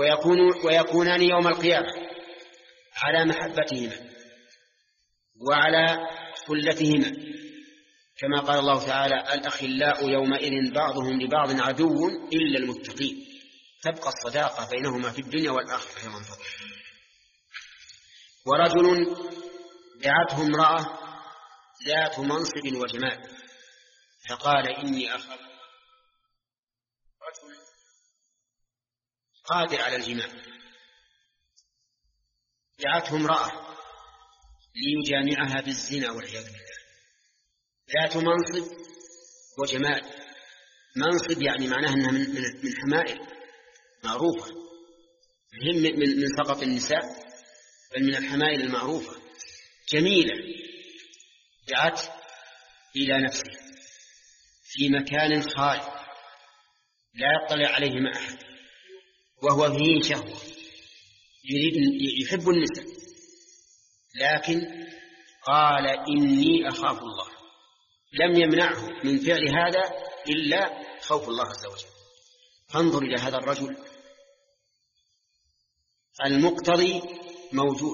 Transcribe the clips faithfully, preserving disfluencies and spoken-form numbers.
ويكون ويكونان يوم القيامة على محبتهما وعلى خلتهما، كما قال الله تعالى: الأخلاء يومئذ بعضهم لبعض عدو إلا المتقين. تبقى الصداقة بينهما في الدنيا والآخرة يوم الفضل. ورجل دعته امرأة ذات منصب وجمال فقال: إني أخاف. رجل قادر على الجماع دعته امرأة ليجامعها بالزنا والعياذ بالله، ذات منصب وجمال. منصب يعني معناها أنها من, من حمائل معروفة، هم من, من سقط النساء بل من الحمائل المعروفة، جميلة. دعت إلى نفسه في مكان خالي لا يطلع عليه مع أحد، وهو فيه شهوة، يريد يحب النساء، لكن قال: إني أخاف الله. لم يمنعه من فعل هذا إلا خوف الله عز وجل. فانظر إلى هذا الرجل، المقتضي موجود،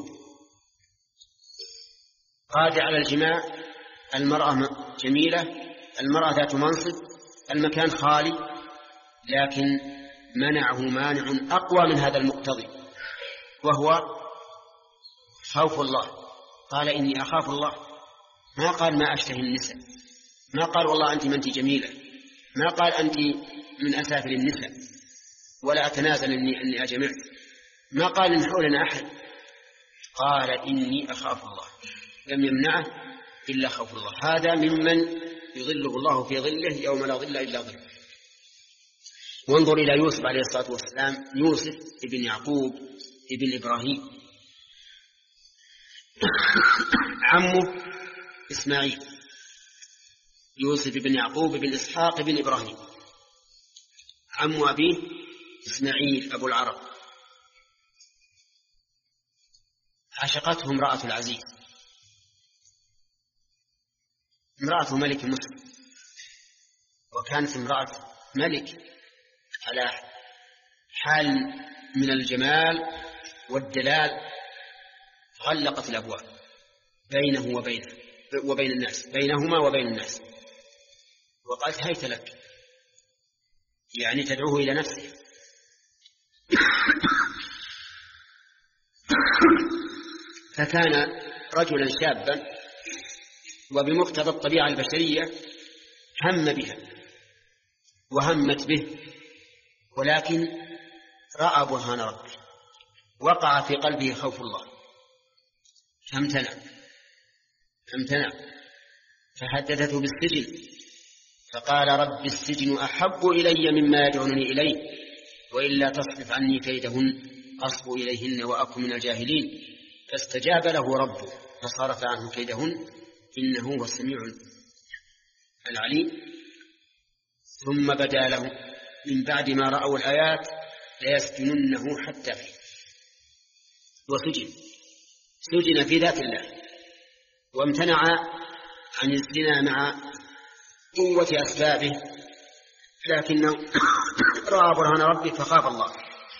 قادر على الجماع، المرأة جميلة، المرأة ذات منصب، المكان خالي، لكن منعه مانع أقوى من هذا المقتضي، وهو خوف الله. قال: إني أخاف الله. ما قال: ما أشتهي النساء، ما قال: والله أنت منتي جميلة، ما قال: أنت من أسافل النساء، ولا أتنازل إني, أني أجمع، ما قال: إن حولنا أحد. قال: إني أخاف الله. لم يمنعه إلا خوف الله. هذا ممن يظله الله في ظله يوم لا ظل إلا ظله. وانظر إلى يوسف عليه الصلاة والسلام، يوسف ابن يعقوب ابن إبراهيم، عمه إسماعيل. يوسف ابن يعقوب ابن إسحاق ابن إبراهيم، عم أبيه إسماعيل أبو العرب. عشقته امرأة العزيز، امرأة ملك مصر، وكانت امرأة ملك على حال من الجمال والدلال، غلقت الأبواب بينه وبينه وبين الناس، بينهما وبين الناس، وقالت: هيت لك، يعني تدعوه إلى نفسه. فكان رجلا شابا، وبمقتضى الطبيعة البشرية هم بها وهمت به، ولكن رأى برهان ربه، وقع في قلبه خوف الله، فامتنع فامتنع فحدثته بالسجن، فقال: رب السجن أحب إلي مما يدعونني إليه، وإلا تصرف عني كيدهن أصب إليهن وأكن من الجاهلين. فاستجاب له ربه فصرف عنه كيدهن، إنه هو السميع العليم. ثم بدا له من بعد ما رأوا الآيات ليسجننه حتى فيه، وسجن سجن في ذات الله، وامتنع عن الزنا مع قوة أسبابه، لكنه رأى برهان ربه فخاف الله.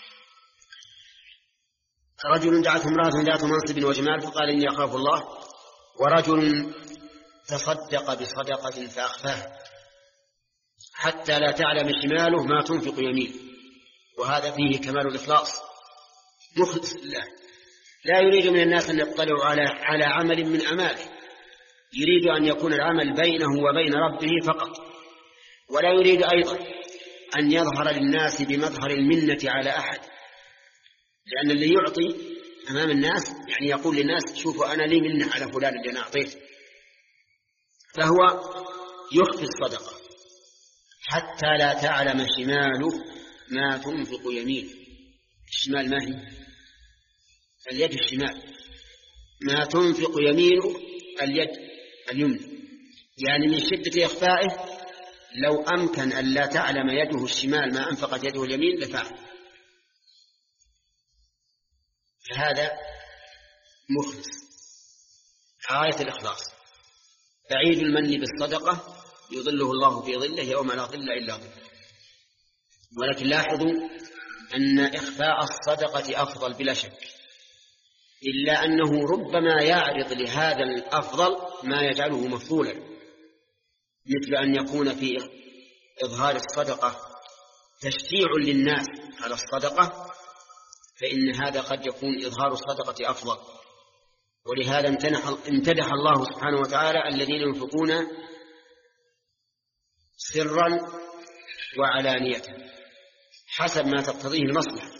رجل دعته امرأة ذات منصب وجمال فقال: إني أخاف الله. ورجل تصدق بصدقة فأخفاها حتى لا تعلم شماله ما تنفق يمينه، وهذا فيه كمال الإخلاص، مخلص لله، لا يريد من الناس أن يطلعوا على على عمل من أعماله، يريد أن يكون العمل بينه وبين ربه فقط، ولا يريد أيضا أن يظهر للناس بمظهر المنة على أحد، لأن اللي يعطي أمام الناس يعني يقول للناس: شوفوا أنا لي منة على فلان اللي أنا أعطيته. فهو يخفي الصدقة حتى لا تعلم شماله ما تنفق يمينه. الشمال ما هي؟ اليد الشمال. ما تنفق يمينه اليد اليمنى، يعني من شدة إخفائه لو أمكن أن لا تعلم يده الشمال ما أنفقت يده اليمين لفعل. فهذا مخلص غاية الإخلاص، بعيد المن بالصدقة يظله الله في ظله يوم لا ظل إلا ظله. ولكن لاحظوا أن إخفاء الصدقة أفضل بلا شك، إلا أنه ربما يعرض لهذا الأفضل ما يجعله مفضولا، مثل أن يكون في إظهار الصدقة تشجيع للناس على الصدقة، فإن هذا قد يكون إظهار الصدقة أفضل. ولهذا امتدح الله سبحانه وتعالى الذين ينفقون سرا وعلانية حسب ما تقتضيه المصلحة.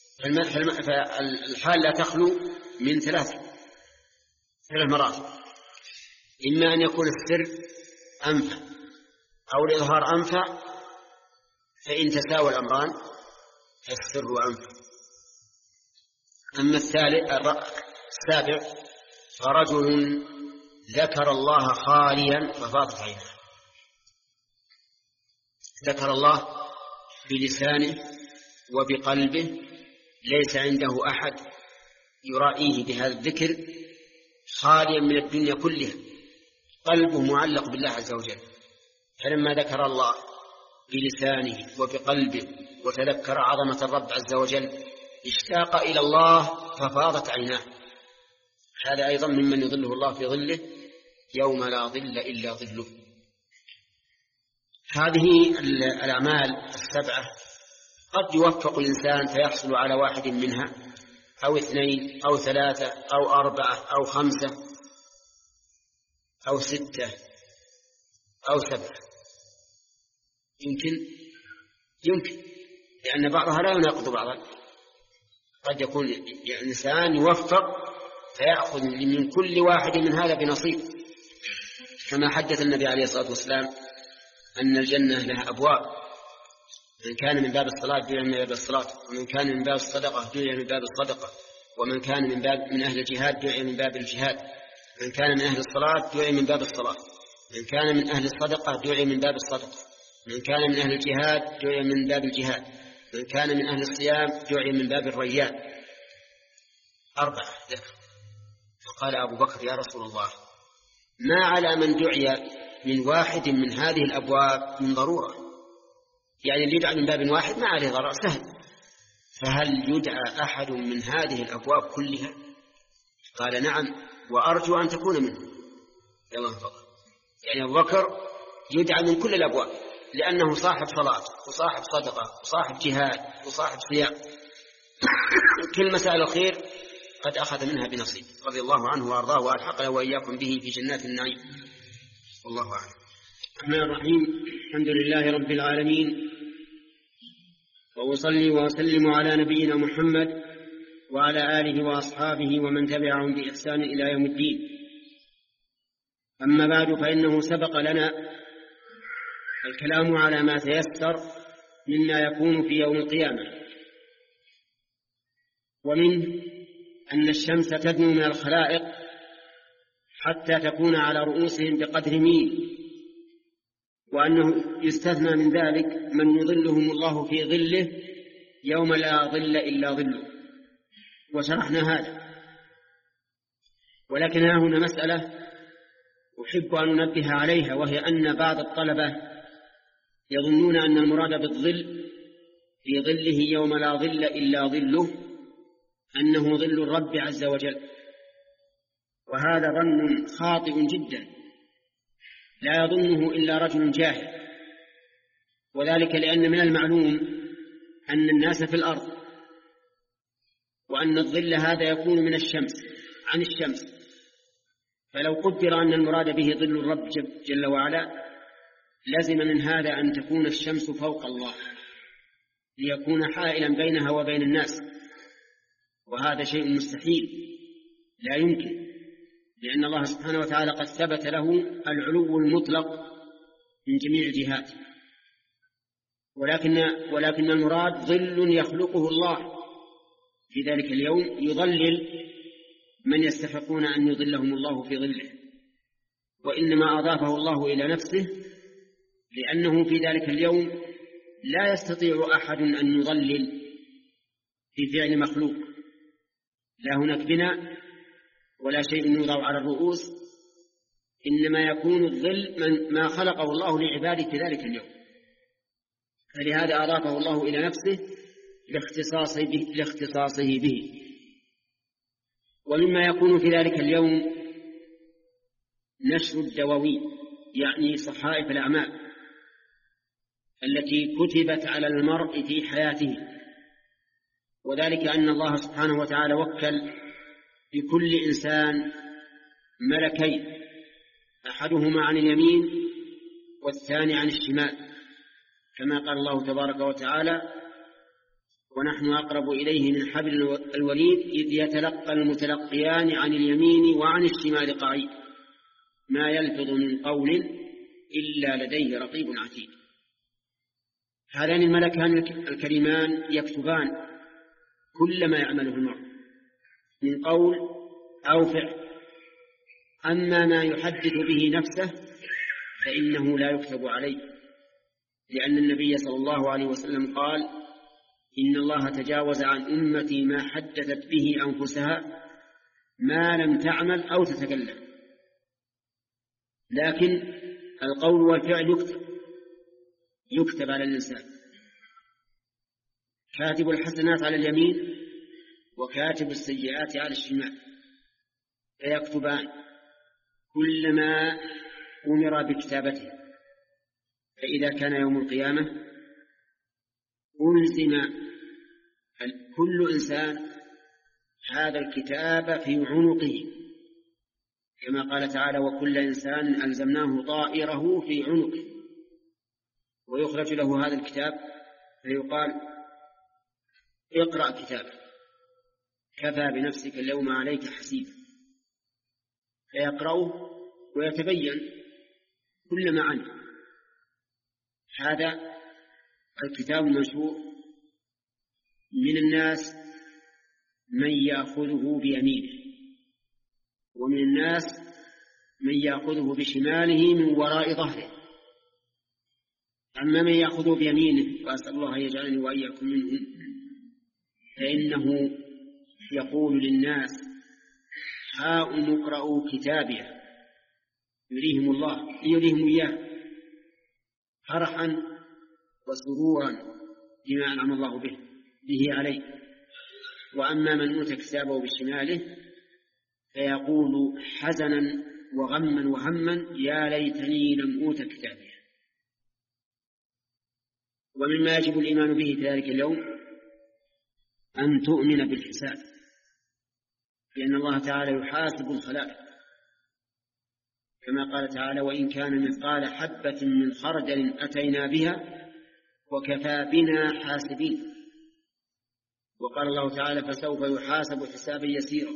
فالحال لا تخلو من ثلاث ثلاث مراتب: إما أن يكون السر أنفع أو الإظهار أنفع، فإن تساوى الأمران فالسر أنفع. أما الثالث السابع: فرجل ذكر الله خاليا ففاضت عينه، ذكر الله بلسانه وبقلبه، ليس عنده أحد يرائيه بهذا الذكر، خاليا من الدنيا كلها، قلبه معلق بالله عز وجل. فلما ذكر الله بلسانه وبقلبه وتذكر عظمة الرب عز وجل اشتاق إلى الله ففاضت عيناه. هذا أيضا ممن يظله الله في ظله يوم لا ظل إلا ظله. هذه الأعمال السبعة قد يوفق الإنسان فيحصل على واحد منها، أو اثنين أو ثلاثة أو أربعة أو خمسة أو ستة أو سبعة، يمكن يمكن لأن بعضها لا يناقض بعضا. قد يكون الإنسان يوفق فيأخذ من كل واحد من هذا بنصيب، كما حدث النبي عليه الصلاة والسلام أن الجنة لها أبواب، من كان من باب الصلاة دعي من باب الصلاة، ومن كان من باب الصدقة دعي من باب الصدقة، ومن كان من باب من أهل الجهاد دعي من باب الجهاد، من كان من أهل الصلاة دعي من باب الصلاة، من كان من أهل الصدقة دعي من باب الصدقة، من كان من أهل الجهاد دعي من باب الجهاد، من كان من أهل الصيام دعي من باب الريان. أربعة ذكر. فقال أبو بكر: يا رسول الله، ما على من دعي من واحد من هذه الأبواب من ضرورة؟ يعني اللي يدعى من باب واحد ما عليه ضرر، سهل، فهل يدعى أحد من هذه الأبواب كلها؟ قال: نعم، وأرجو أن تكون منه. يلا انفضل. يعني أبو بكر يدعى من كل الأبواب، لأنه صاحب صلاة وصاحب صدقة وصاحب جهاد وصاحب صيام كل مسائل الخير قد أخذ منها بنصيب، رضي الله عنه وأرضاه وألحقنا وإياكم به في جنات النعيم. والله أعلم. الرحمن الرحيم. الحمد لله رب العالمين، وأصلي وأسلم على نبينا محمد وعلى آله وأصحابه ومن تبعهم بإحسان إلى يوم الدين. أما بعد، فإنه سبق لنا الكلام على ما تيسر مما يكون في يوم القيامة، ومن أن الشمس تدنو من الخلائق حتى تكون على رؤوسهم بقدر ميل، وأنه يستثنى من ذلك من يظلهم الله في ظله يوم لا ظل إلا ظله، وشرحنا هذا. ولكن هنا مسألة أحب أن ننبه عليها، وهي أن بعض الطلبة يظنون أن المراد بالظل في ظله يوم لا ظل إلا ظله أنه ظل الرب عز وجل، وهذا ظن خاطئ جدا لا يظنه إلا رجل جاهل، وذلك لأن من المعلوم أن الناس في الأرض، وأن الظل هذا يكون من الشمس عن الشمس، فلو قدر أن المراد به ظل الرب جل وعلا لازم من هذا أن تكون الشمس فوق الله ليكون حائلا بينها وبين الناس، وهذا شيء مستحيل لا يمكن، لأن الله سبحانه وتعالى قد ثبت له العلو المطلق من جميع الجهات، ولكن, ولكن المراد ظل يخلقه الله في ذلك اليوم يظلل من يستحقون أن يظلهم الله في ظله، وإنما أضافه الله إلى نفسه لأنه في ذلك اليوم لا يستطيع أحد أن يظلل في فعل مخلوق، لا هناك بناء ولا شيء يوضع على الرؤوس، إنما يكون الظل من ما خلقه الله لعباده في ذلك اليوم، فلهذا أضافه الله إلى نفسه لاختصاصه به, لاختصاصه به. ومما يكون في ذلك اليوم نشر الدواوين، يعني صحائف الأعمال التي كتبت على المرء في حياته، وذلك أن الله سبحانه وتعالى وكل لكل إنسان ملكين، أحدهما عن اليمين والثاني عن الشمال، كما قال الله تبارك وتعالى: ونحن أقرب إليه من حبل الوريد إذ يتلقى المتلقيان عن اليمين وعن الشمال قعيد ما يلفظ من قول إلا لديه رقيب عتيد. هذان الملكان الكريمان يكتبان كل ما يعمله المرء من قول أو فعل. أما ما يحدث به نفسه فإنه لا يكتب عليه، لأن النبي صلى الله عليه وسلم قال: إن الله تجاوز عن أمتي ما حدثت به أنفسها ما لم تعمل أو تتكلم. لكن القول والفعل يكتب يكتب على الإنسان، كاتب الحسنات على اليمين وكاتب السيئات على الشمال، فيكتبان كل ما أمر بكتابته. فإذا كان يوم القيامة ألزم كل إنسان هذا الكتاب في عنقه، كما قال تعالى: وكل إنسان ألزمناه طائره في عنقه. ويخرج له هذا الكتاب فيقال: اقرأ كتابك كفى بنفسك اليوم عليك حسيبا، فيقرأه ويتبين كل ما عنه. هذا الكتاب المنشور من الناس من يأخذه بيمينه، ومن الناس من يأخذه بشماله من وراء ظهره. أما من يأخذه بيمينه، وأسأل الله أن يجعلني وإياكم منهم، فإنه يقول للناس: هاؤم اقرءوا كتابي، يريهم الله يريهم إياه فرحا وسرورا بما أنعم الله به به عليه. وأما من أوتي كتابه بشماله فيقول حزنا وغما وهما: يا ليتني لم أوت كتابي. ومما يجب الإيمان به في ذلك اليوم أن تؤمن بالحساب، لأن الله تعالى يحاسب الخلائق، كما قال تعالى: وإن كان مثقال حبة من خردل أتينا بها وكفى بنا حاسبين. وقال الله تعالى: فسوف يحاسب حسابا يسيرا.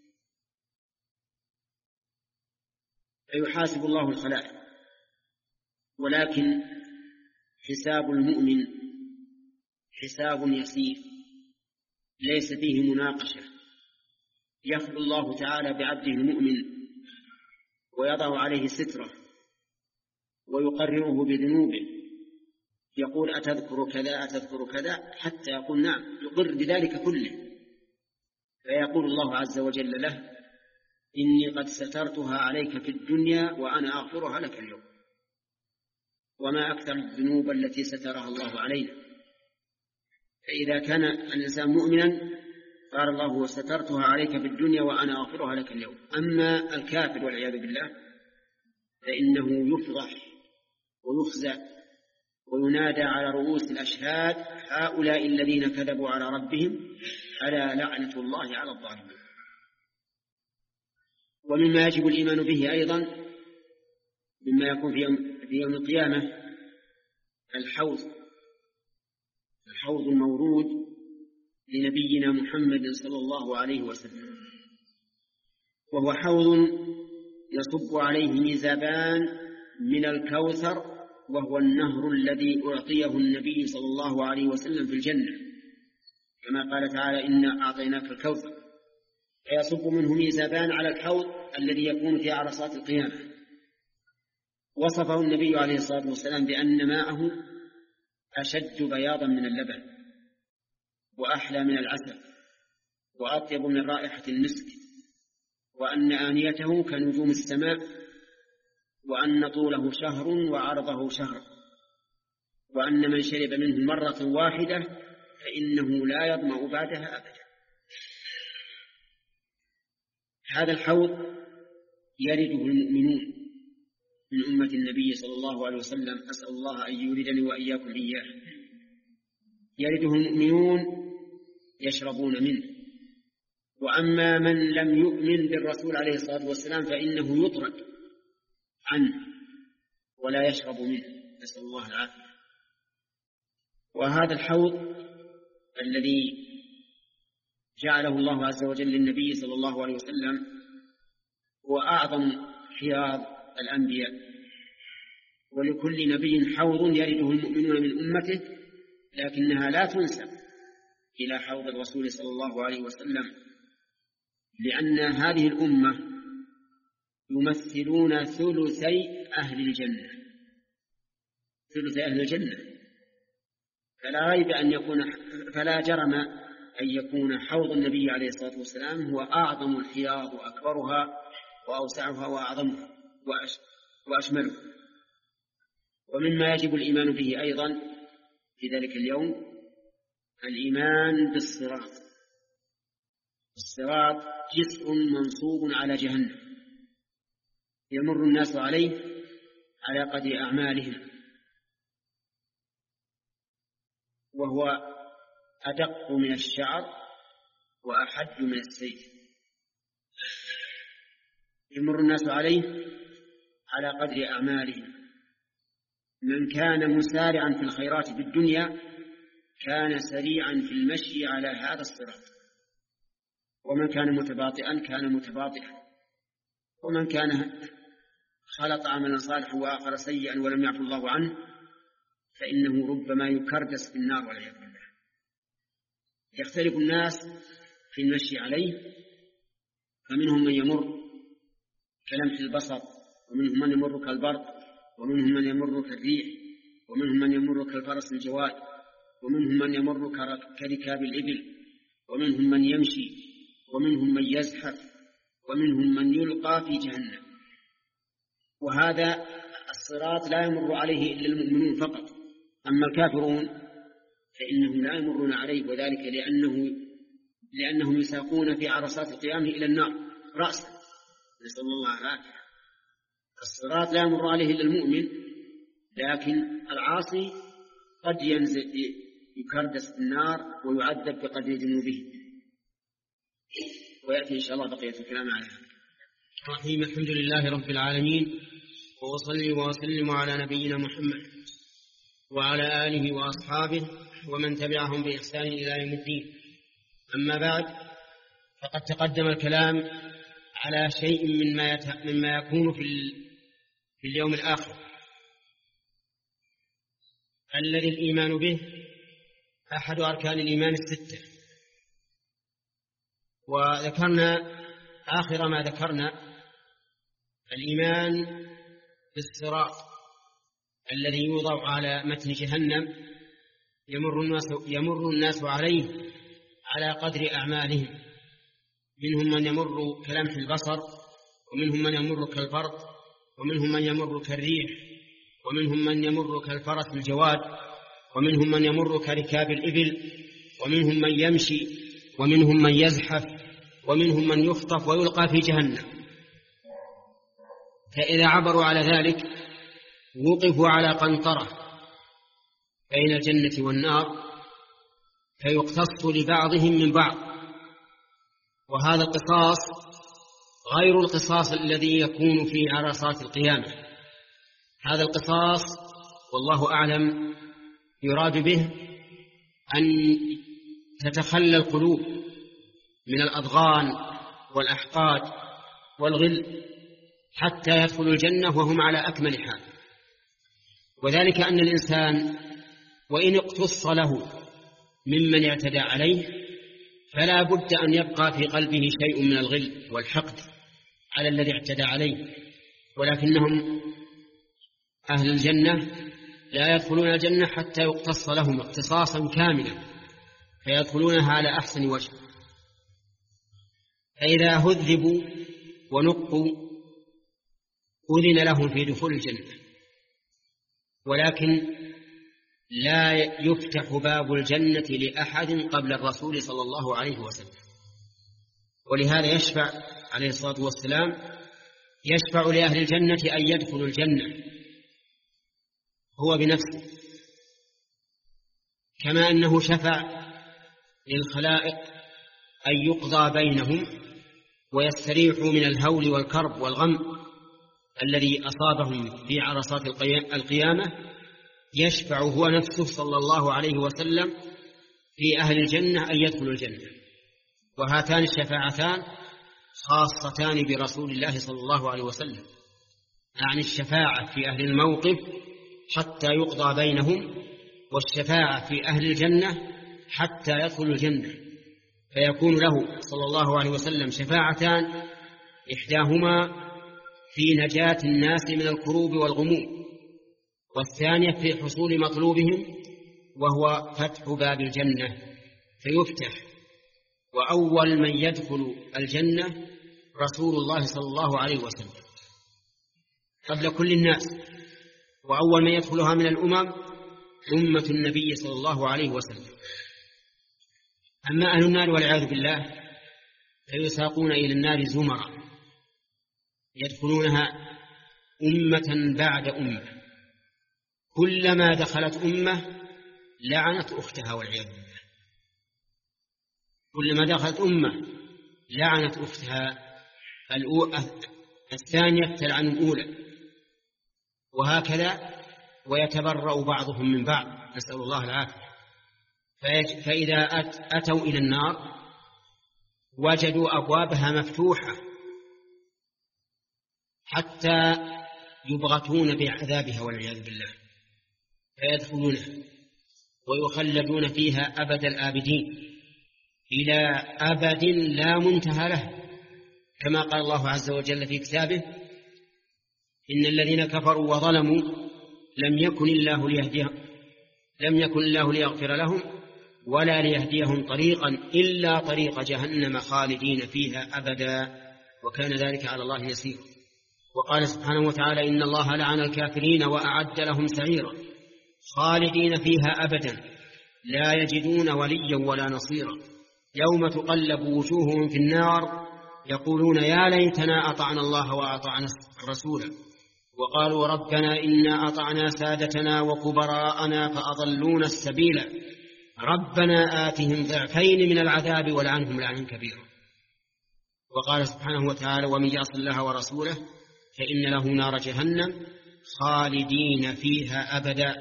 فيحاسب الله الخلائق، ولكن حساب المؤمن حساب يسير ليس فيه مناقشة. يخلو الله تعالى بعبده المؤمن ويضع عليه ستره ويقرره بذنوبه، يقول: أتذكر كذا أتذكر كذا، حتى يقول: نعم، يقر بذلك كله. فيقول الله عز وجل له: إني قد سترتها عليك في الدنيا وأنا أغفرها لك اليوم. وما أكثر الذنوب التي سترها الله علينا. فإذا كان الإنسان مؤمنا قال الله: وسترتها عليك في الدنيا وأنا أغفرها لك اليوم. أما الكافر والعياذ بالله فإنه يفضح ويخزى وينادى على رؤوس الأشهاد: هؤلاء الذين كذبوا على ربهم ألا لعنة الله على الظالمين. ومما يجب الإيمان به أيضا مما يكون في يوم, في يوم القيامة الحوض الحوض المورود لنبينا محمد صلى الله عليه وسلم، وهو حوض يصب عليه ميزابان من الكوثر، وهو النهر الذي أعطيه النبي صلى الله عليه وسلم في الجنة، كما قال تعالى: إنا أعطيناك الكوثر. فيصب منه ميزابان على الحوض الذي يكون في عرصات القيامة. وصفه النبي عليه الصلاة والسلام بأن ماءه أشد بياضا من اللبن، وأحلى من العسل، وأطيب من رائحة المسك، وأن آنيته كنجوم السماء، وأن طوله شهر وعرضه شهر، وأن من شرب منه مرة واحدة فإنه لا يظمأ بعدها أبدا. هذا الحوض يرده المؤمنون من أمة النبي صلى الله عليه وسلم، أسأل الله أن يوردني وإياكم إياه. يرده المؤمنون يشربون منه، وأما من لم يؤمن بالرسول عليه الصلاة والسلام فإنه يطرد عنه ولا يشرب منه، نسأل الله العافية. وهذا الحوض الذي جعله الله عز وجل للنبي صلى الله عليه وسلم هو أعظم حياض الأنبياء، ولكل نبي حوض يرده المؤمنون من أمته، لكنها لا تنسب إلى حوض الرسول صلى الله عليه وسلم، لأن هذه الأمة يمثلون ثلثي أهل الجنة، ثلثي أهل الجنة، فلا ريب أن يكون فلا جرم أن يكون حوض النبي عليه الصلاة والسلام هو أعظم الحياض وأكبرها وأوسعها وأعظمها وأشملها. ومما يجب الإيمان به أيضا في ذلك اليوم الإيمان بالصراط. الصراط جسر منصوب على جهنم يمر الناس عليه على قدر أعمالهم، وهو أدق من الشعر وأحد من السيف. يمر الناس عليه على قدر أعمالهم. من كان مسارعا في الخيرات في الدنيا كان سريعا في المشي على هذا الصراط، ومن كان متباطئا كان متباطئا، ومن كان خلط عملا صالحا وآخر سيئا ولم يعفو الله عنه فإنه ربما يكردس في النار والعياذ بالله. يختلف الناس في المشي عليه، فمنهم من يمر كلمح البصر، ومنهم من يمر كالبرق، ومنهم من يمر كالريح، ومنهم من يمر كالفرس الجواد، ومنهم من يمر كركاب الإبل، ومنهم من يمشي، ومنهم من يزحف، ومنهم من يلقى في جهنم. وهذا الصراط لا يمر عليه إلا المؤمنون فقط، أما الكافرون فإنهم لا يمرون عليه، وذلك لأنه لأنهم يساقون في عرصات القيامة إلى النار رأسا، نسأل الله العافية. الصراط لا يمر عليه إلا المؤمن، لكن العاصي قد ينزل يكردس في النار ويعذب بقدر ذنوبه. ويأتي إن شاء الله بقية الكلام عليها. الرحيم. الحمد لله رب العالمين، وأصلي وأسلم على نبينا محمد وعلى آله وأصحابه ومن تبعهم بإحسان إلى يوم الدين. أما بعد، فقد تقدم الكلام على شيء مما, يت... مما يكون في, ال... في اليوم الآخر الذي الإيمان به أحد أركان الإيمان الستة. وذكرنا آخر ما ذكرنا الإيمان بالصراط الذي يوضع على متن جهنم يمر الناس, يمر الناس عليه على قدر أعمالهم. منهم من يمر كلمح البصر، ومنهم من يمر كالبرق، ومنهم من يمر كالريح، ومنهم من يمر كالفرس الجواد، ومنهم من يمر كركاب الإبل، ومنهم من يمشي، ومنهم من يزحف، ومنهم من يخطف ويلقى في جهنم. فإذا عبروا على ذلك وقفوا على قنطرة بين الجنة والنار فيقتص لبعضهم من بعض، وهذا القصاص غير القصاص الذي يكون في عرصات القيامة. هذا القصاص والله أعلم يراد به أن تتخلى القلوب من الأضغان والأحقاد والغل حتى يدخلوا الجنة وهم على أكمل حال. وذلك أن الإنسان وإن اقتص له ممن اعتدى عليه فلا بد أن يبقى في قلبه شيء من الغل والحقد على الذي اعتدى عليه، ولكنهم أهل الجنة لا يدخلون الجنة حتى يقتص لهم اقتصاصا كاملا فيدخلونها على أحسن وجه. فإذا هذبوا ونقوا أذن لهم في دخول الجنة، ولكن لا يفتح باب الجنة لأحد قبل الرسول صلى الله عليه وسلم. ولهذا يشفع عليه الصلاة والسلام، يشفع لأهل الجنة أن يدخلوا الجنة هو بنفسه، كما أنه شفع للخلائق أن يقضى بينهم ويستريحوا من الهول والكرب والغم الذي أصابهم في عرصات القيامة. يشفع هو نفسه صلى الله عليه وسلم في أهل الجنة أن يدخلوا الجنة. وهاتان الشفاعتان خاصتان برسول الله صلى الله عليه وسلم، يعني الشفاعة في أهل الموقف حتى يقضى بينهم، والشفاعة في أهل الجنة حتى يدخلوا الجنة. فيكون له صلى الله عليه وسلم شفاعتان، إحداهما في نجاة الناس من الكروب والغموم، والثانية في حصول مطلوبهم وهو فتح باب الجنة فيفتح. وأول من يدخل الجنة رسول الله صلى الله عليه وسلم قبل كل الناس، وأول من يدخلها من الأمم أمة النبي صلى الله عليه وسلم. أما أهل النار والعياذ بالله فيساقون إلى النار زمرا يدخلونها أمة بعد أمة، كلما دخلت أمة لعنت أختها والعياذ بالله، كلما دخلت أمة لعنت أختها الثانية تلعن الأولى، وهكذا ويتبرأ بعضهم من بعض، نسأل الله العافية. فإذا أتوا إلى النار وجدوا أبوابها مفتوحة حتى يبغتون بعذابها والعياذ بالله، فيدخلونها ويخلدون فيها أبد الآبدين إلى أبد لا منتهى له، كما قال الله عز وجل في كتابه: إن الذين كفروا وظلموا لم يكن الله ليهديهم لم يكن الله ليغفر لهم ولا ليهديهم طريقا إلا طريق جهنم خالدين فيها أبدا وكان ذلك على الله يسير. وقال سبحانه وتعالى: إن الله لعن الكافرين وأعد لهم سعيرا خالدين فيها أبدا لا يجدون وليا ولا نصيرا يوم تقلب وجوههم في النار يقولون يا ليتنا أطعنا الله وأطعنا الرسول وقالوا ربنا إنا أطعنا سادتنا وكبراءنا فأضلونا السبيل ربنا آتهم ضعفين من العذاب ولعنهم لعنا كبيرا. وقال سبحانه وتعالى: ومن يعص الله ورسوله فإن له نار جهنم خالدين فيها أبدا.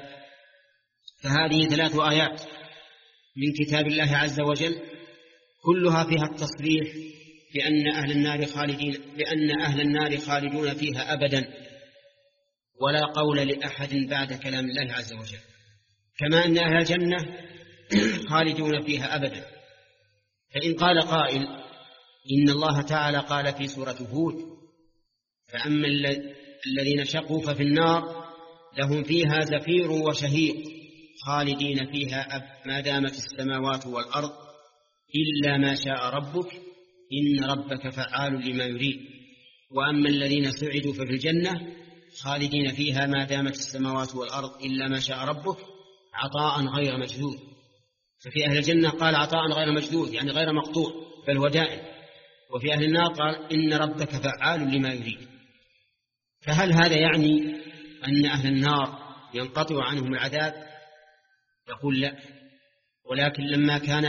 فهذه ثلاث آيات من كتاب الله عز وجل كلها فيها التصريح بأن أهل النار خالدين بأن أهل النار خالدون فيها أبدا، ولا قول لأحد بعد كلام الله عز وجل، كما أن أهل الجنة خالدون فيها أبدا. فإن قال قائل: إن الله تعالى قال في سورة هود: فأما الذين شقوا ففي النار لهم فيها زفير وشهيق خالدين فيها ما دامت السماوات والأرض إلا ما شاء ربك إن ربك فعال لما يريد. وأما الذين سعدوا ففي الجنة خالدين فيها ما دامت السماوات والأرض إلا ما شاء ربك عطاء غير مجدود. ففي أهل الجنة قال عطاء غير مجدود يعني غير مقطوع بل هو دائم، وفي أهل النار قال إن ربك فعال لما يريد. فهل هذا يعني أن أهل النار ينقطع عنهم العذاب؟ يقول لا، ولكن لما كان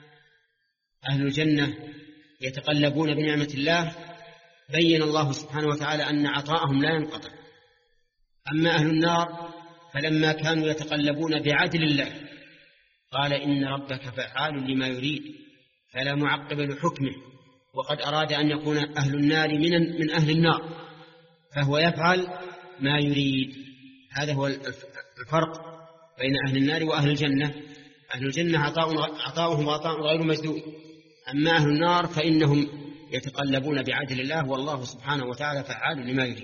أهل الجنة يتقلبون بنعمة الله بين الله سبحانه وتعالى أن عطاءهم لا ينقطع. أما أهل النار فلما كانوا يتقلبون بعدل الله قال إن ربك فعال لما يريد فلا معقب لحكمه، وقد أراد أن يكون أهل النار من من أهل النار فهو يفعل ما يريد. هذا هو الفرق بين أهل النار وأهل الجنة. أهل الجنة عطاؤهم عطاء غير مجدود، أما أهل النار فإنهم يتقلبون بعدل الله والله سبحانه وتعالى فعال لما يريد.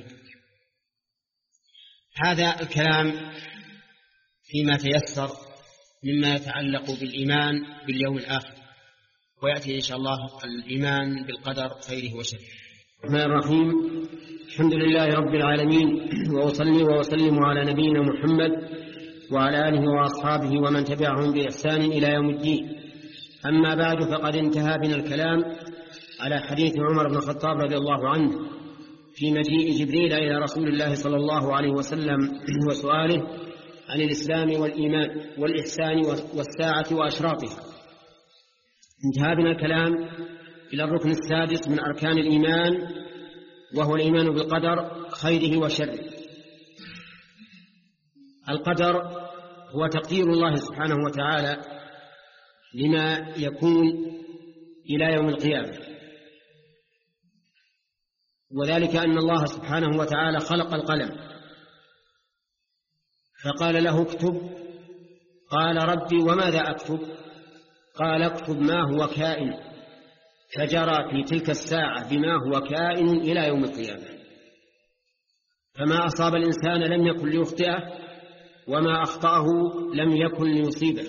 هذا الكلام فيما تيسر مما يتعلق بالإيمان باليوم الآخر، ويأتي إن شاء الله الإيمان بالقدر خيره وشره. الرحمن الرحيم. الحمد لله رب العالمين، وأصلي وأسلم على نبينا محمد وعلى آله وأصحابه ومن تبعهم بإحسان إلى يوم الدين. أما بعد، فقد انتهى بنا الكلام على حديث عمر بن الخطاب رضي الله عنه في مجيء جبريل إلى رسول الله صلى الله عليه وسلم وسؤاله عن الإسلام والإيمان والإحسان والساعة وأشراطها. انتهى بنا الكلام إلى الركن السادس من أركان الإيمان، وهو الإيمان بالقدر خيره وشره. القدر هو تقدير الله سبحانه وتعالى لما يكون إلى يوم القيامة، وذلك أن الله سبحانه وتعالى خلق القلم فقال له اكتب، قال ربي وماذا أكتب؟ قال اكتب ما هو كائن، فجرى في تلك الساعة بما هو كائن إلى يوم القيامة. فما أصاب الإنسان لم يكن ليخطئه، وما أخطأه لم يكن ليصيبه.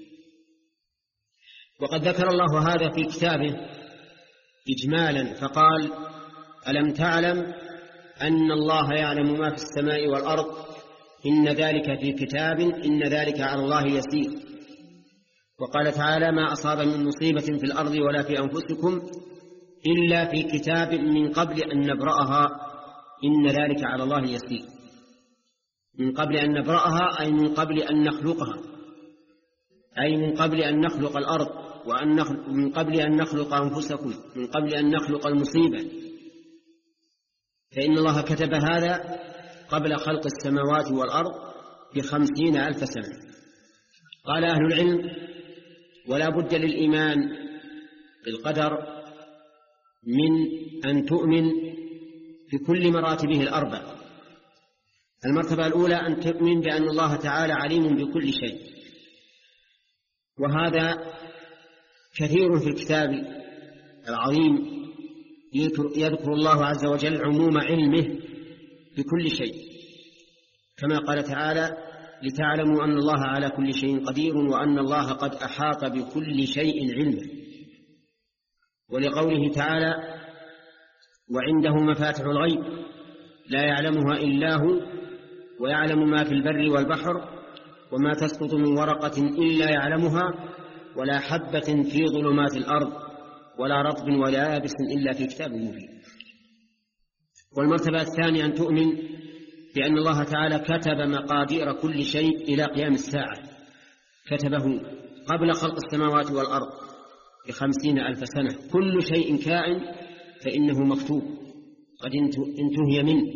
وقد ذكر الله هذا في كتابه إجمالا فقال: ألم تعلم أن الله يعلم ما في السماء والأرض، إن ذلك في كتاب، إن ذلك على الله يسير. وقال تعالى: ما أصاب من مصيبة في الأرض ولا في أنفسكم إلا في كتاب من قبل أن نبرأها، إن ذلك على الله يسير. من قبل أن نبرأها أي من قبل أن نخلقها، أي من قبل أن نخلق الأرض، وأن نخلق من قبل أن نخلق أنفسكم، من قبل أن نخلق المصيبة. فإن الله كتب هذا قبل خلق السماوات والأرض بخمسين ألف سنة. قال أهل العلم: ولا بد للإيمان بالقدر من أن تؤمن بكل مراتبه الأربع. المرتبة الأولى أن تؤمن بأن الله تعالى عليم بكل شيء، وهذا كثير في الكتاب العظيم يذكر الله عز وجل عموم علمه بكل شيء، كما قال تعالى: لتعلموا أن الله على كل شيء قدير وأن الله قد أحاط بكل شيء علما. ولقوله تعالى: وعنده مفاتح الغيب لا يعلمها إلا هو ويعلم ما في البر والبحر وما تسقط من ورقة إلا يعلمها ولا حبة في ظلمات الأرض ولا رطب ولا يابس إلا في كتاب مبين. والمرتبة الثانية أن تؤمن بأن الله تعالى كتب مقادير كل شيء إلى قيام الساعة، كتبه قبل خلق السماوات والأرض بخمسين ألف سنة. كل شيء كائن فإنه مكتوب، قد انتهي منه.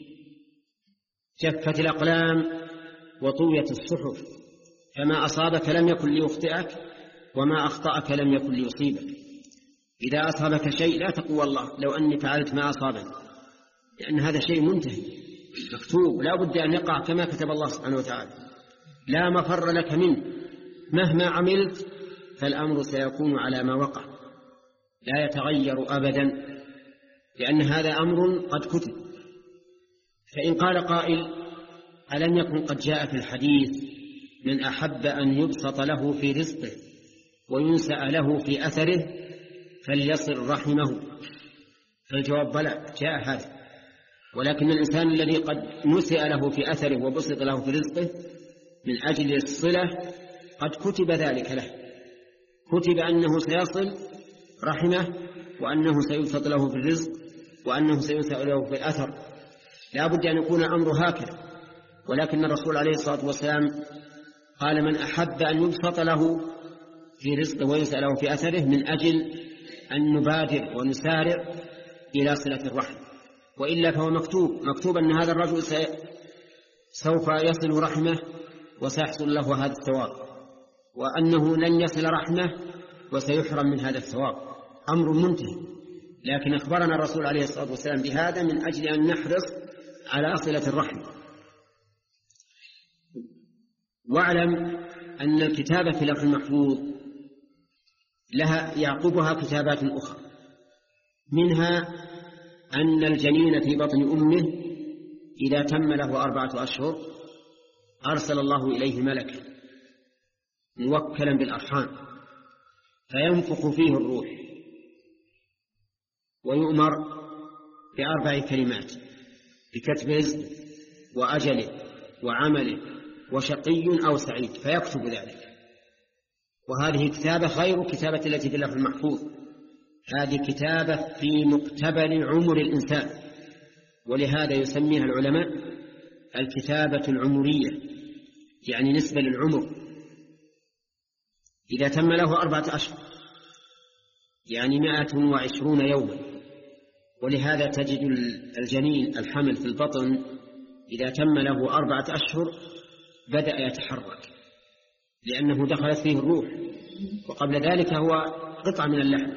جفت الأقلام وطويت الصحف، فما أصابك لم يكن ليخطئك، وما أخطأك لم يكن ليصيبك. إذا أصابك شيء لا تقول والله لو أني فعلت ما أصابني، لأن هذا شيء منتهي مكتوب، لا بد أن يقع كما كتب الله سبحانه وتعالى، لا مفر لك منه. مهما عملت فالأمر سيكون على ما وقع، لا يتغير أبدا، لأن هذا أمر قد كتب. فإن قال قائل: ألم يكن قد جاء في الحديث من أحب أن يبسط له في رزقه وينسأ له في أثره فليصل رحمه؟ فالجواب: بلى، جاء هذا، ولكن الإنسان الذي قد نسئ له في أثره وبسط له في رزقه من أجل الصلة قد كتب ذلك له، كتب أنه سيصل رحمه، وأنه سيبسط له في الرزق، وأنه سينسأ له في الأثر. لا بد أن يكون الأمر هكذا. ولكن الرسول عليه الصلاة والسلام قال: من أحب أن يبسط له في رزقه وينسأ له في أثره، من أجل أن نبادر ونسارع إلى صلة الرحم، وإلا فهو مكتوب مكتوب أن هذا الرجل سوف يصل رحمه وسيحصل له هذا الثواب، وأنه لن يصل رحمه وسيحرم من هذا الثواب. أمر منتهي، لكن أخبرنا الرسول عليه الصلاة والسلام بهذا من أجل أن نحرص على صلة الرحم. واعلم أن الكتابة في اللوح المحفوظ لها يعقبها كتابات أخرى، منها أن الجنين في بطن أمه إذا تم له أربعة أشهر أرسل الله إليه ملكا موكلا بالأرحام فينفخ فيه الروح، ويؤمر بأربع كلمات: بكتب رزقه وأجله وعمله وشقي أو سعيد فيكتب ذلك. وهذه كتابة غير كتابة التي في اللوح المحفوظ، هذه كتابة في مقتبل عمر الإنسان، ولهذا يسميها العلماء الكتابة العمرية، يعني نسبة للعمر. إذا تم له أربعة أشهر يعني مائة وعشرون يوما، ولهذا تجد الجنين الحمل في البطن إذا تم له أربعة أشهر بدأ يتحرك لأنه دخلت فيه الروح، وقبل ذلك هو قطعة من اللحم.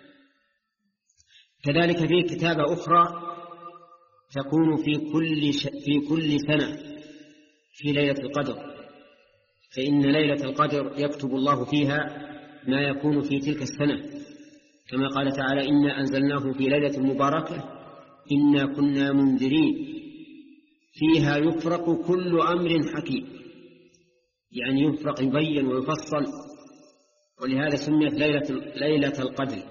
كذلك فيه كتابة أخرى تكون في كل, ش... في كل سنة في ليلة القدر، فإن ليلة القدر يكتب الله فيها ما يكون في تلك السنة، كما قال تعالى: إنا أنزلناه في ليلة مباركة إنا كنا منذرين فيها يفرق كل أمر حكيم، يعني يفرق يبين ويفصل، ولهذا سميت ليلة, ليلة القدر.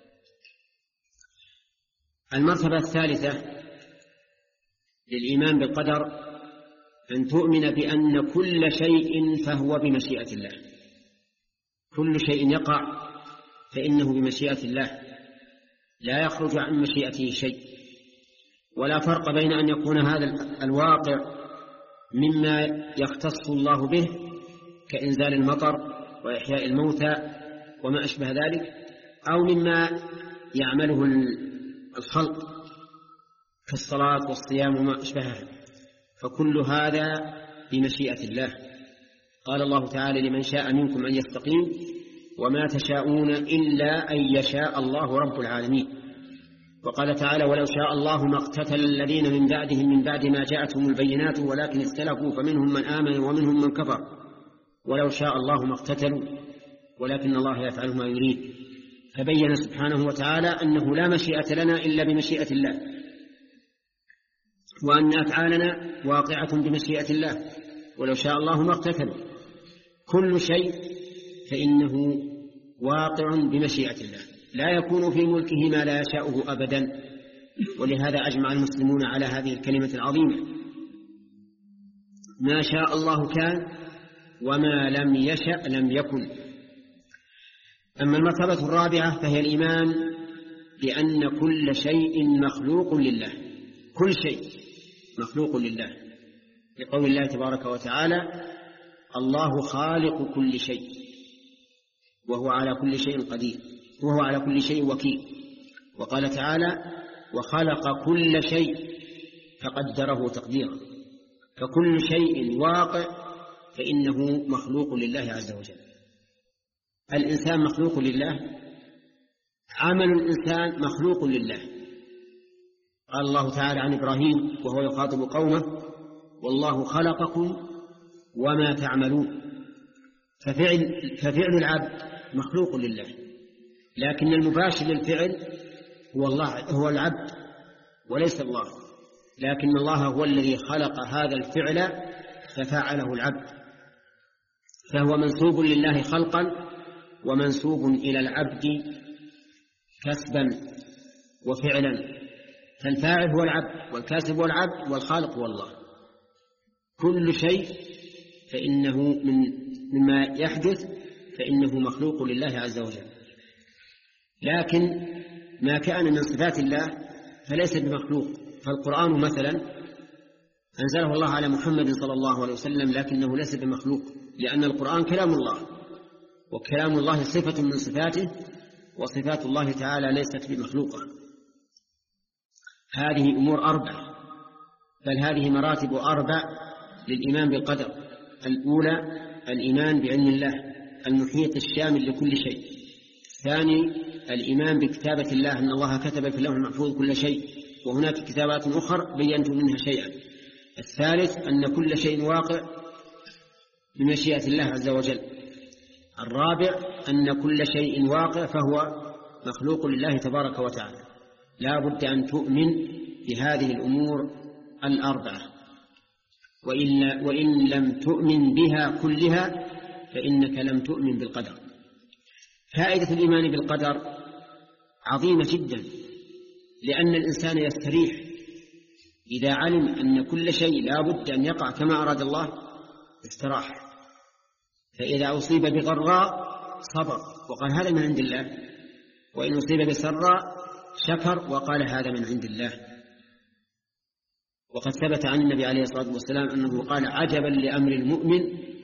المرتبة الثالثة للإيمان بالقدر أن تؤمن بأن كل شيء فهو بمشيئة الله، كل شيء يقع فإنه بمشيئة الله، لا يخرج عن مشيئته شيء. ولا فرق بين أن يكون هذا الواقع مما يختص الله به كإنزال المطر وإحياء الموتى وما أشبه ذلك، أو مما يعمله الخلق كالصلاة والصيام وما أشبهها، فكل هذا بمشيئة الله. قال الله تعالى: لمن شاء منكم أن يستقيم وما تشاءون إلا أن يشاء الله رب العالمين. وقال تعالى: ولو شاء الله ما اقتتل الذين من بعدهم من بعد ما جاءتهم البينات ولكن اختلفوا فمنهم من آمن ومنهم من كفر ولو شاء الله ما اقتتلوا ولكن الله يفعل ما يريد. فبين سبحانه وتعالى أنه لا مشيئة لنا إلا بمشيئة الله، وأن أفعالنا واقعة بمشيئة الله، ولو شاء الله ما اقتتلوا. كل شيء فإنه واقع بمشيئة الله، لا يكون في ملكه ما لا يشاءه أبدا. ولهذا أجمع المسلمون على هذه الكلمة العظيمة: ما شاء الله كان وما لم يشأ لم يكن. أما المرتبة الرابعة فهي الإيمان بأن كل شيء مخلوق لله، كل شيء مخلوق لله، لقول الله تبارك وتعالى: الله خالق كل شيء وهو على كل شيء قدير وهو على كل شيء وكيل. وقال تعالى: وخلق كل شيء فقدره تقديرا. فكل شيء واقع فإنه مخلوق لله عز وجل. الإنسان مخلوق لله، عمل الإنسان مخلوق لله. قال الله تعالى عن إبراهيم وهو يخاطب قومه: والله خلقكم وما تعملون. ففعل, ففعل العبد مخلوق لله، لكن المباشر للفعل هو الله، هو العبد وليس الله، لكن الله هو الذي خلق هذا الفعل ففعله العبد، فهو منسوب لله خلقا ومنسوب إلى العبد كسبا وفعلا. فالفاعل هو العبد والكاسب هو العبد والخالق هو الله. كل شيء فإنه من مما يحدث فإنه مخلوق لله عز وجل، لكن ما كان من صفات الله فليس بمخلوق. فالقرآن مثلا أنزله الله على محمد صلى الله عليه وسلم، لكنه ليس بمخلوق، لأن القرآن كلام الله، وكلام الله صفة من صفاته، وصفات الله تعالى ليست بمخلوقة. هذه أمور أربعة، بل هذه مراتب أربع للإيمان بالقدر. الأولى الإيمان بعلم الله المحيط الشامل لكل شيء. الثاني الإيمان بكتابة الله، أن الله كتب في اللوح المحفوظ كل شيء، وهناك كتابات أخرى بينت منها شيئا. الثالث أن كل شيء واقع بمشيئة الله عز وجل. الرابع أن كل شيء واقع فهو مخلوق لله تبارك وتعالى. لا بد أن تؤمن بهذه الأمور الأربعة، وإن, وإن لم تؤمن بها كلها فإنك لم تؤمن بالقدر. فائدة الإيمان بالقدر عظيمة جدا، لأن الإنسان يستريح إذا علم أن كل شيء لا بد أن يقع كما أراد الله، استراح. فإذا أصيب بضراء صبر وقال هذا من عند الله، وإن أصيب بسراء شكر وقال هذا من عند الله. وقد ثبت عن النبي عليه الصلاة والسلام أنه قال عجبا لأمر المؤمن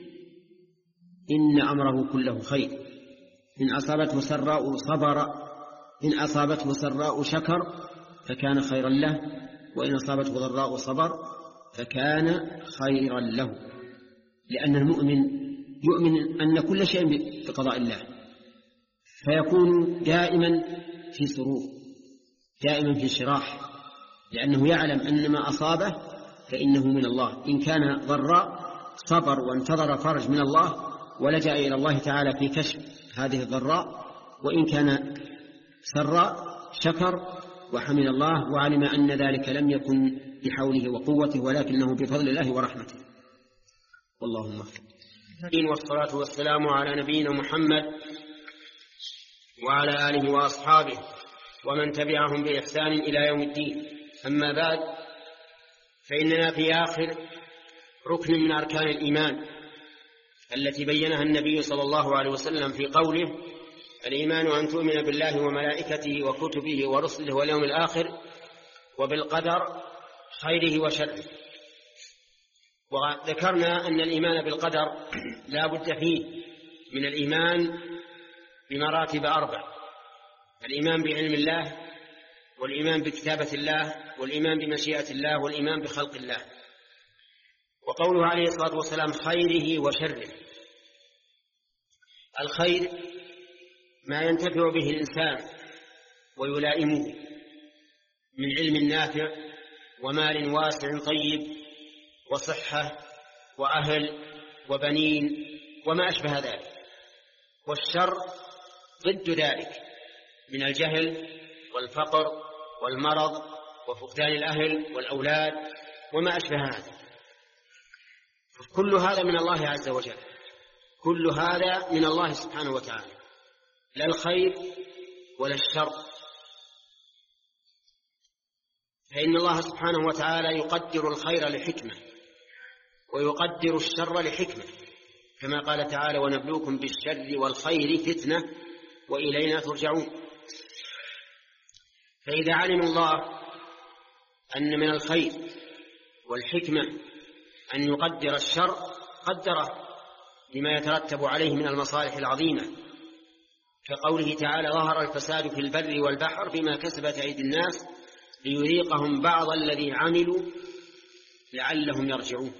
إن أمره كله خير، إن أصابته سراء صبر، إن أصابته سراء شكر فكان خيرا له، وإن أصابته ضراء صبر فكان خيرا له. لأن المؤمن يؤمن أن كل شيء بقضاء الله، فيكون دائما في سرور، دائما في شراح، لأنه يعلم أن ما أصابه فإنه من الله. إن كان ضراء صبر وانتظر فرج من الله ولجأ إلى الله تعالى في كشف هذه الضراء، وإن كان سراء شكر وحمد الله وعلم أن ذلك لم يكن بحوله وقوته ولكنه بفضل الله ورحمته. واللهم اغفر. والصلاة والسلام على نبينا محمد وعلى آله وأصحابه ومن تبعهم بإحسان إلى يوم الدين. أما بعد، فإننا في آخر ركن من أركان الإيمان التي بينها النبي صلى الله عليه وسلم في قوله: الإيمان أن تؤمن بالله وملائكته وكتبه ورسله واليوم الآخر وبالقدر خيره وشره. وذكرنا أن الإيمان بالقدر لا بد فيه من الإيمان بمراتب أربع: الإيمان بعلم الله، والإيمان بكتابة الله، والإيمان بمشيئة الله، والإيمان بخلق الله. وقوله عليه الصلاة والسلام خيره وشره: الخير ما ينتفع به الإنسان ويلائمه من علم نافع ومال واسع طيب وصحة وأهل وبنين وما أشبه ذلك. والشر ضد ذلك من الجهل والفقر والمرض وفقدان الأهل والأولاد وما أشبه هذا. كل هذا من الله عز وجل، كل هذا من الله سبحانه وتعالى، لا الخير ولا الشر. فإن الله سبحانه وتعالى يقدر الخير لحكمة ويقدر الشر لحكمة، كما قال تعالى: ونبلوكم بالشر والخير فتنة وإلينا ترجعون. فإذا علم الله أن من الخير والحكمة أن يقدر الشر قدره لما يترتب عليه من المصالح العظيمة، كقوله تعالى: ظهر الفساد في البر والبحر بما كسبت أيدي الناس ليذيقهم بعض الذي عملوا لعلهم يرجعون.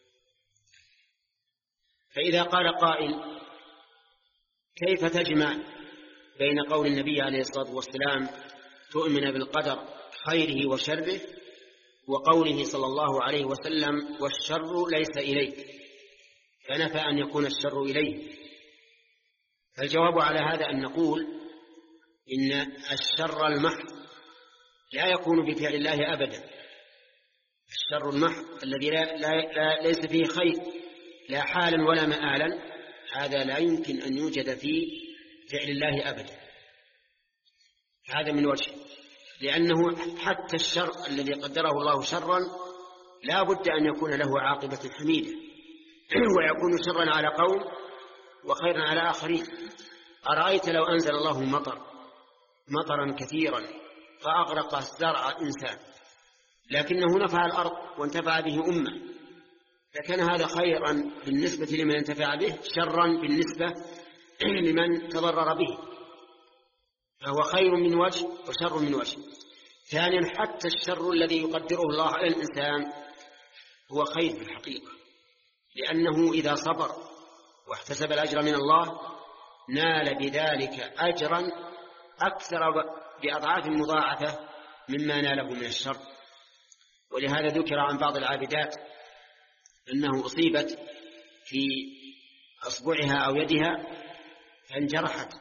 فإذا قال قائل: كيف تجمع بين قول النبي عليه الصلاة والسلام تؤمن بالقدر خيره وشره وقوله صلى الله عليه وسلم والشر ليس إليك، فنفى أن يكون الشر إليه؟ فالجواب على هذا أن نقول إن الشر المحض لا يكون بفعل الله أبدا. الشر المحض الذي لا لا لا ليس فيه خير لا حالا ولا مآلا، هذا لا يمكن أن يوجد في فعل الله أبدا. هذا من وجه، لأنه حتى الشر الذي قدره الله شرا لا بد أن يكون له عاقبة حميدة، ويكون شرا على قوم وخيرا على آخرين. أرأيت لو أنزل الله مطر مطرا كثيرا فأغرق الزرع إنسان، لكنه نفع الأرض وانتفع به أمة، فكان هذا خيرا بالنسبة لمن انتفع به، شرا بالنسبة لمن تضرر به، فهو خير من وجه وشر من وجه. ثانيا، حتى الشر الذي يقدره الله على الإنسان هو خير في الحقيقة، لأنه إذا صبر واحتسب الأجر من الله نال بذلك أجرا أكثر بأضعاف مضاعفة مما ناله من الشر. ولهذا ذكر عن بعض العابدات أنه أصيبت في أصبعها أو يدها فانجرحت،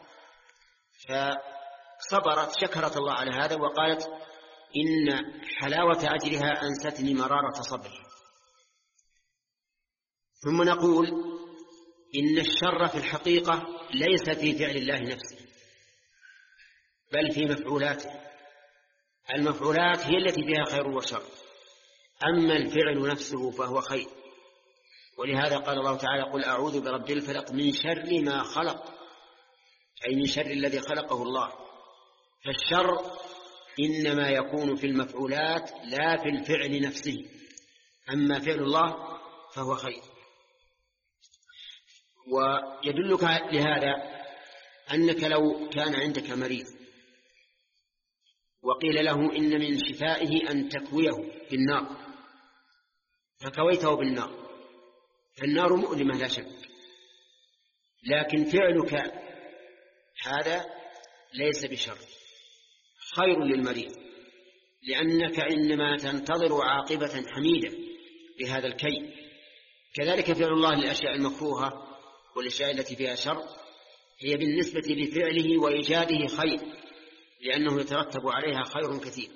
فصبرت شكرت الله على هذا وقالت: إن حلاوة أجرها أنستني مرارة صبري. ثم نقول إن الشر في الحقيقة ليس في فعل الله نفسه، بل في مفعولاته. المفعولات هي التي فيها خير وشر، أما الفعل نفسه فهو خير. ولهذا قال الله تعالى: قل أعوذ برب الفلق من شر ما خلق، أي من شر الذي خلقه الله. فالشر إنما يكون في المفعولات لا في الفعل نفسه، أما فعل الله فهو خير. ويدلك لهذا أنك لو كان عندك مريض وقيل له إن من شفائه أن تكويه بالنار، فكويته بالنار، فالنار مؤلمة لا شك، لكن فعلك هذا ليس بشر، خير للمريض، لأنك إنما تنتظر عاقبة حميدة لهذا الكي. كذلك فعل الله للأشياء المكروهة والأشياء التي فيها شر هي بالنسبة لفعله وإيجاده خير، لأنه يترتب عليها خير كثير.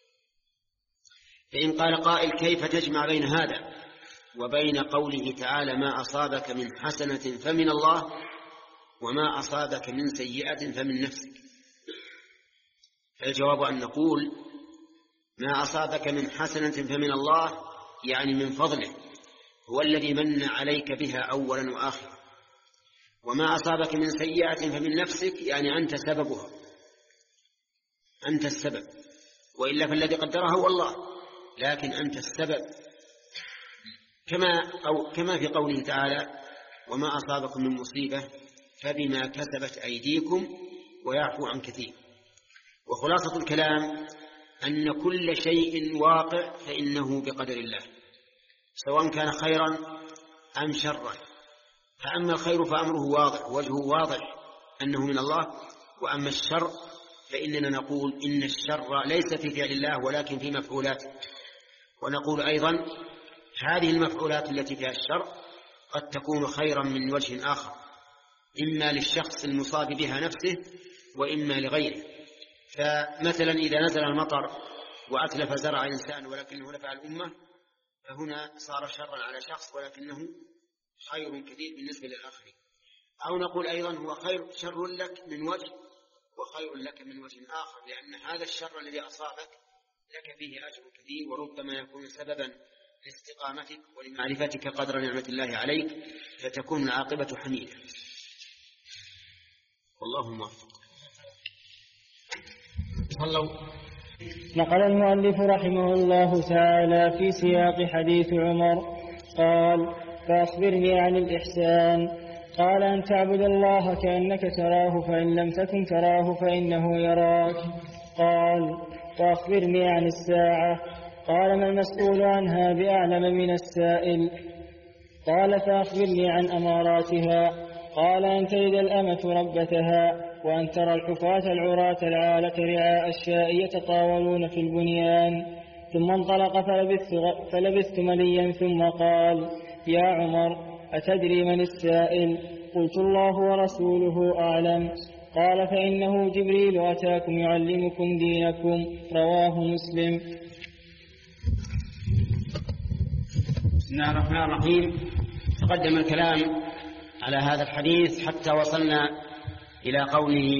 فإن قال قائل: كيف تجمع بين هذا وبين قوله تعالى: ما أصابك من حسنة فمن الله وما أصابك من سيئة فمن نفسك؟ فالجواب أن نقول: ما أصابك من حسنة فمن الله، يعني من فضله، هو الذي من عليك بها أولا وآخرا. وما أصابك من سيئة فمن نفسك، يعني أنت سببها، أنت السبب، وإلا فالذي قدرها هو الله، لكن أنت السبب. كما, أو كما في قوله تعالى: وما أصابكم من مصيبة فبما كسبت أيديكم ويعفو عن كثير. وخلاصة الكلام أن كل شيء واقع فإنه بقدر الله، سواء كان خيرا أم شرا. فأما الخير فأمره واضح، وجهه واضح أنه من الله، وأما الشر فإننا نقول إن الشر ليس في فعل الله ولكن في مفعولاته. ونقول أيضا: هذه المفعولات التي فيها الشر قد تكون خيرا من وجه آخر، إما للشخص المصاب بها نفسه وإما لغيره. فمثلا إذا نزل المطر وأتلف زرع إنسان ولكنه نفع الأمة، فهنا صار شرا على شخص ولكنه خير كثير بالنسبة للآخرين. أو نقول أيضا: هو خير شر لك من وجه وخير لك من وجه آخر، لأن هذا الشر الذي أصابك لك فيه أجر كثير، وربما يكون سببا لاستقامتك ولمعرفتك قدر نعمة الله عليك، فتكون العاقبة حميدة. والله موفق. نقل المؤلف رحمه الله تعالى في سياق حديث عمر قال: فأخبرني عن الإحسان. قال: أن تعبد الله كأنك تراه فإن لم تكن تراه فإنه يراك. قال: فأخبرني عن الساعة. قال: ما المسؤول عنها بأعلم من السائل. قال: فأخبرني عن أماراتها. قال: أن تلد الأمة ربتها، وأن ترى الحفاة العراة العالة رعاء الشاء يتطاولون في البنيان. ثم انطلق فلبثت, فلبثت مليا ثم قال: يا عمر، أتدري من السائل؟ قلت: الله ورسوله أعلم. قال: فإنه جبريل أتاكم يعلمكم دينكم. رواه مسلم. بسم الله الرحمن الرحيم. تقدم الكلام على هذا الحديث حتى وصلنا إلى قوله،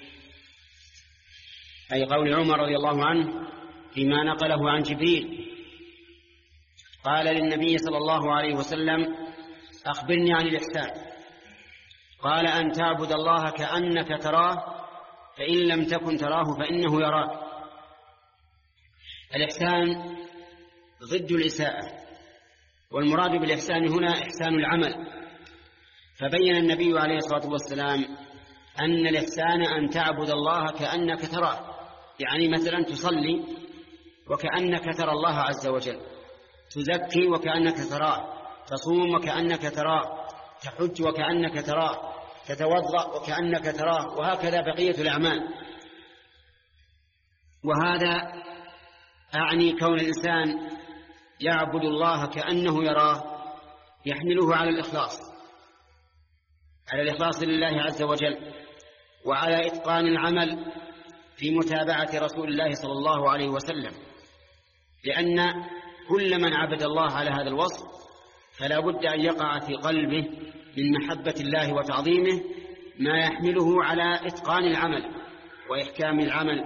أي قول عمر رضي الله عنه فيما نقله عن جبريل. قال للنبي صلى الله عليه وسلم: أخبرني عن الإحسان. قال: أن تعبد الله كأنك تراه فإن لم تكن تراه فإنه يراك. الإحسان ضد الإساءة، والمراد بالإحسان هنا إحسان العمل. فبين النبي عليه الصلاة والسلام أن الإحسان أن تعبد الله كأنك تراه، يعني مثلا تصلي وكأنك ترى الله عز وجل، تزكي وكأنك تراه، تصوم وكأنك تراه، تحج وكأنك تراه، تتوضأ وكأنك تراه، وهكذا بقية الأعمال. وهذا أعني كون الإنسان يعبد الله كأنه يراه يحمله على الإخلاص، على الإخلاص لله عز وجل، وعلى إتقان العمل في متابعة رسول الله صلى الله عليه وسلم، لأن كل من عبد الله على هذا الوصف فلا بد أن يقع في قلبه من محبة الله وتعظيمه ما يحمله على إتقان العمل وإحكام العمل.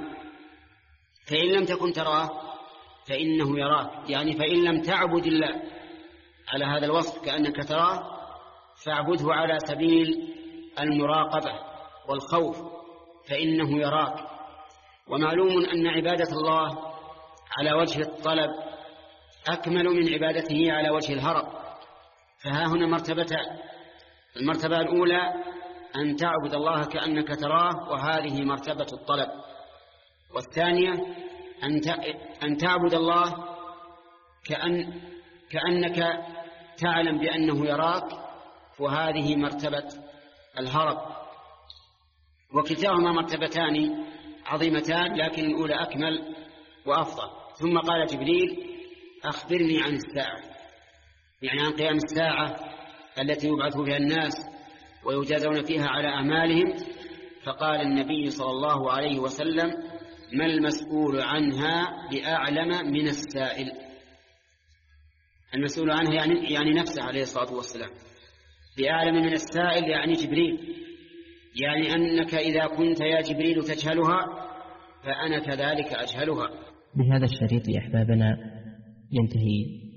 فإن لم تكن تراه فإنه يراك، يعني فإن لم تعبد الله على هذا الوصف كأنك تراه، فاعبده على سبيل المراقبة والخوف فإنه يراك. ومعلوم أن عبادة الله على وجه الطلب أكمل من عبادته على وجه الهرب، فها هنا مرتبتان: المرتبة الأولى أن تعبد الله كأنك تراه، وهذه مرتبة الطلب، والثانية أن تعبد الله كأن كأنك تعلم بأنه يراك، وهذه مرتبة الهرب. وكلتاهما مرتبتان عظيمتان، لكن الأولى أكمل وأفضل. ثم قال جبريل: أخبرني عن الساعة، يعني عن قيام الساعة التي يبعث بها الناس ويجازون فيها على أعمالهم. فقال النبي صلى الله عليه وسلم: ما المسؤول عنها بأعلم من السائل. المسؤول عنها يعني, يعني نفسه عليه الصلاة والسلام، بأعلم من السائل يعني جبريل، يعني أنك إذا كنت يا جبريل تجهلها فأنا كذلك أجهلها. بهذا الشريط أحبابنا ينتهي